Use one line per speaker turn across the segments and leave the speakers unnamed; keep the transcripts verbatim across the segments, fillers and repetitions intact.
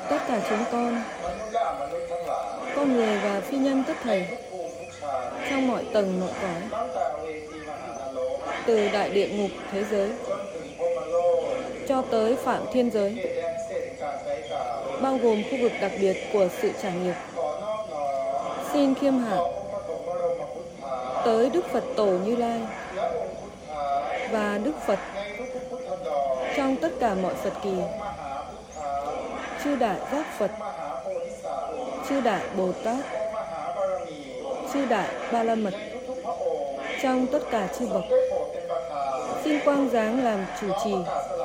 tất cả chúng con, con người và phi nhân tất thảy, trong mọi tầng mọi cõi, từ đại địa ngục thế giới cho tới phạm thiên giới, bao gồm khu vực đặc biệt của sự trả nghiệp. Xin khiêm hạ tới Đức Phật Tổ Như Lai và Đức Phật trong tất cả mọi Phật kỳ, chư Đại Giác Phật, chư Đại Bồ Tát, chư Đại Ba La Mật, trong tất cả chư bậc. Xin quang giáng làm chủ trì.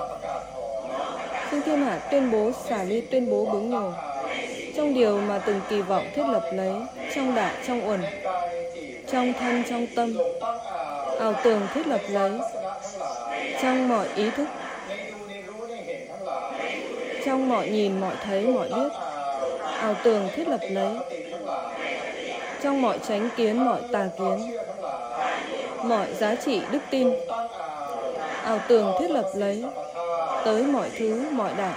Xin thiên hạ tuyên bố xả ly, tuyên bố bướng nhổ trong điều mà từng kỳ vọng thiết lập lấy, trong đại, trong uẩn, trong thân, trong tâm, ảo tưởng thiết lập lấy, trong mọi ý thức, trong mọi nhìn, mọi thấy, mọi biết, ảo tưởng thiết lập lấy, trong mọi chánh kiến, mọi tà kiến, mọi giá trị đức tin, ảo tưởng thiết lập lấy, tới mọi thứ, mọi đại.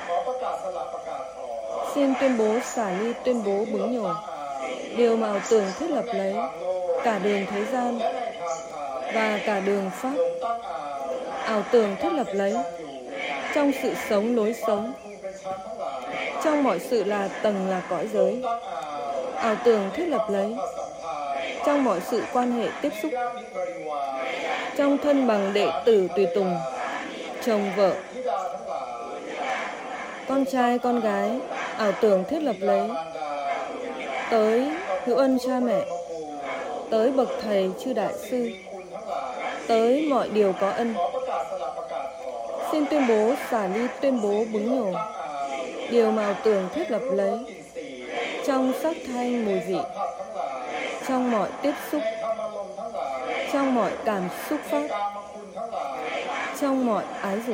Xin tuyên bố xả ly, tuyên bố bướng nhổ điều mà ảo tưởng thiết lập lấy, cả đường thế gian và cả đường pháp, ảo tưởng thiết lập lấy, trong sự sống, lối sống, trong mọi sự là tầng, là cõi giới, ảo tưởng thiết lập lấy, trong mọi sự quan hệ tiếp xúc, trong thân bằng đệ tử tùy tùng, chồng vợ, con trai, con gái, ảo tưởng thiết lập lấy, tới hữu ân cha mẹ, tới bậc thầy chư đại sư, tới mọi điều có ân. Xin tuyên bố xả ly, tuyên bố bướng nhổ điều mà ảo tưởng thiết lập lấy, trong sắc thanh mùi vị, trong mọi tiếp xúc, trong mọi cảm xúc pháp, trong mọi ái dục,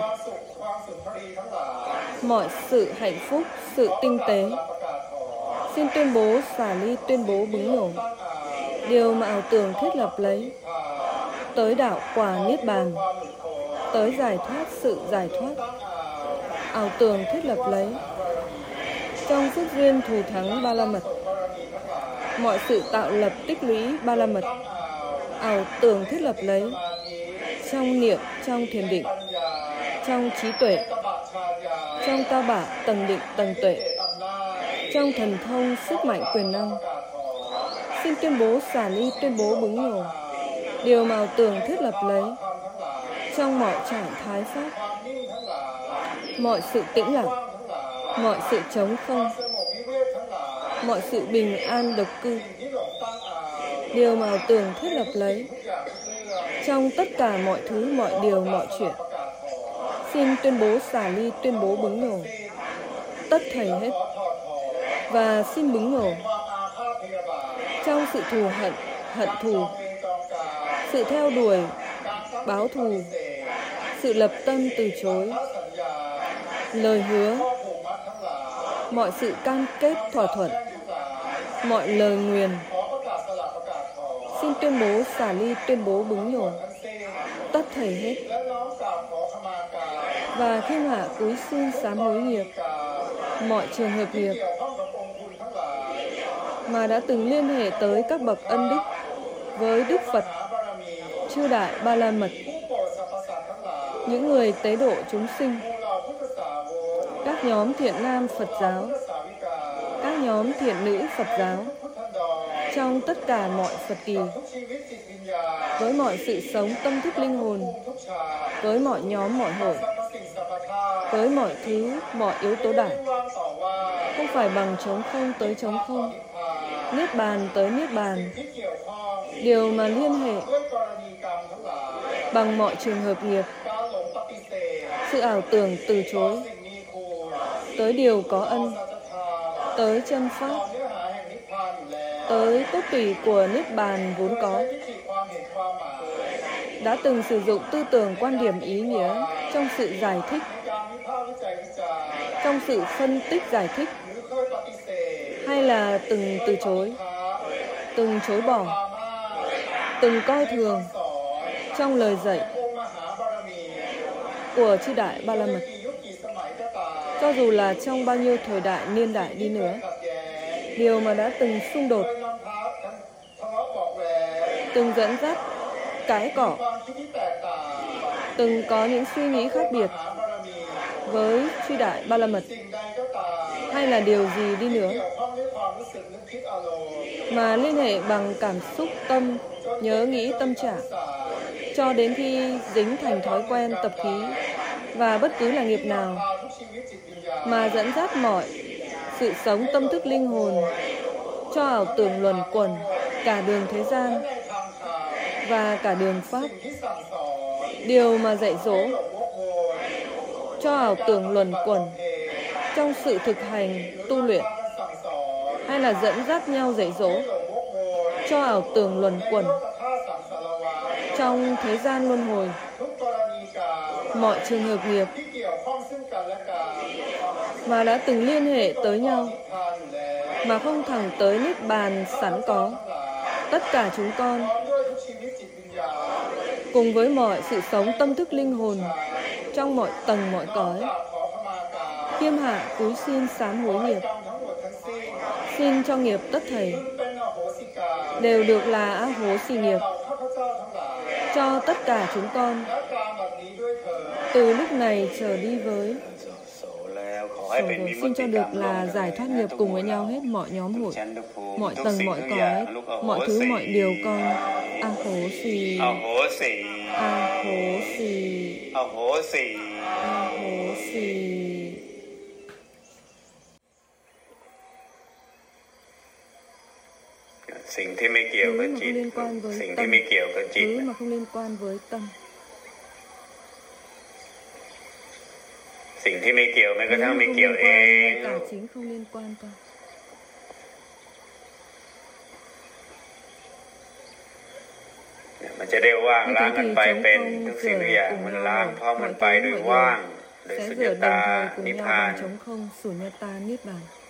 mọi sự hạnh phúc, sự tinh tế. Xin tuyên bố xả ly, tuyên bố bướng nhổ điều mà ảo tưởng thiết lập lấy, tới đạo quả niết bàn, tới giải thoát, sự giải thoát, ảo tưởng thiết lập lấy, trong phước duyên thù thắng ba la mật, mọi sự tạo lập tích lũy ba la mật, ảo tưởng thiết lập lấy, trong niệm, trong thiền định, trong trí tuệ, trong cao bả tầng định, tầng tuệ, trong thần thông, sức mạnh, quyền năng. Xin tuyên bố xả ly, tuyên bố bướng nhổ điều mà ảo tưởng thiết lập lấy, trong mọi trạng thái pháp, mọi sự tĩnh lặng, mọi sự trống không, mọi sự bình an độc cư, điều mà ảo tưởng thiết lập lấy, trong tất cả mọi thứ, mọi điều, mọi chuyện. Xin tuyên bố xả ly, tuyên bố bướng nhổ tất thảy hết, và xin bướng nhổ trong sự thù hận, hận thù, sự theo đuổi, báo thù, sự lập tâm từ chối, lời hứa, mọi sự cam kết thỏa thuận, mọi lời nguyền. Xin tuyên bố xả ly, tuyên bố bướng nhổ tất thảy hết, và thiên hạ cúi xin sám hối nghiệp mọi trường hợp nghiệp mà đã từng liên hệ tới các bậc ân đức với Đức Phật, chư Đại Ba La Mật, những người tế độ chúng sinh, các nhóm thiện nam Phật giáo, các nhóm thiện nữ Phật giáo, trong tất cả mọi Phật kỳ, với mọi sự sống tâm thức linh hồn, với mọi nhóm mọi hội, với mọi thứ, mọi yếu tố đại, không phải bằng trống không tới trống không, niết bàn tới niết bàn, điều mà liên hệ bằng mọi trường hợp nghiệp, sự ảo tưởng từ chối, tới điều có ân, tới chân pháp, tới cốt tủy của niết bàn vốn có, đã từng sử dụng tư tưởng, quan điểm, ý nghĩa trong sự giải thích, trong sự phân tích giải thích, hay là từng từ chối, từng chối bỏ, từng coi thường trong lời dạy của chư Đại Ba La Mật. Cho dù là trong bao nhiêu thời đại niên đại đi nữa, điều mà đã từng xung đột, từng dẫn dắt, cãi cỏ, từng có những suy nghĩ khác biệt với truy đại ba la mật, hay là điều gì đi nữa, mà liên hệ bằng cảm xúc tâm, nhớ nghĩ tâm trạng, cho đến khi dính thành thói quen tập khí và bất cứ là nghiệp nào mà dẫn dắt mọi sự sống tâm thức linh hồn cho ảo tưởng luẩn quẩn cả đường thế gian và cả đường pháp. Điều mà dạy dỗ cho ảo tưởng luẩn quẩn trong sự thực hành tu luyện, hay là dẫn dắt nhau dạy dỗ cho ảo tưởng luẩn quẩn trong thế gian luân hồi, mọi trường hợp nghiệp mà đã từng liên hệ tới nhau mà không thẳng tới niết bàn sẵn có. Tất cả chúng con cùng với mọi sự sống tâm thức linh hồn trong mọi tầng mọi cõi, khiêm hạ cúi xin sám hối nghiệp, xin cho nghiệp tất thảy đều được là á hố xì nghiệp cho tất cả chúng con từ lúc này trở đi với. Rồi, xin cho được là giải thoát nghiệp cùng với nhau hết mọi nhóm hội, mọi tầng mọi cõi, mọi thứ mọi điều con. A hố xì, a hố xì, a hố xì, a hố xì.
สิ่งที่ไม่เกี่ยวกับจิต สิ่งที่ไม่เกี่ยวกับจิต
thứ mà không liên quan với tâm.
สิ่งที่ไม่เกี่ยวแม้กระทั่งไม่เกี่ยวเอง
cả chính không liên quan ta.
มันจะได้ว่างล้างกันไปเป็นทุกสิ่งทุกอย่างมันล้างพร้อมกันไปโดยว่างโดยสุญญตานิพพาน
chống không sunyata niết bàn.